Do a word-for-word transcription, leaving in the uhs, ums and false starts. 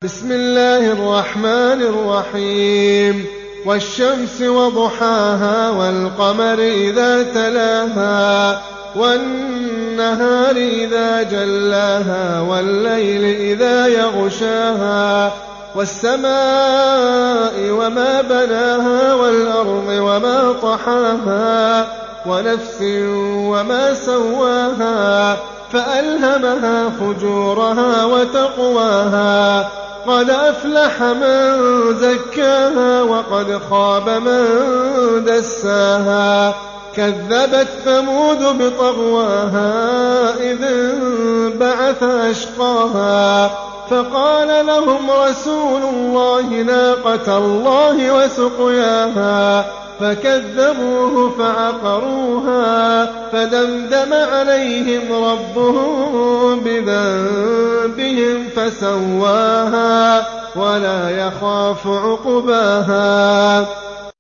بسم الله الرحمن الرحيم والشمس وضحاها والقمر إذا تلاها والنهار إذا جلاها والليل إذا يغشاها والسماء وما بناها والأرض وما طحاها ونفس وما سواها فألهمها فجورها وتقواها قد أفلح من زكاها وقد خاب من دساها كذبت ثمود بطغواها إذ انبعث أشقاها فقال لهم رسول الله ناقة الله وسقياها فكذبوه فعقروها فدمدم عليهم ربهم بذنبهم فسواها ولا يخاف عقباها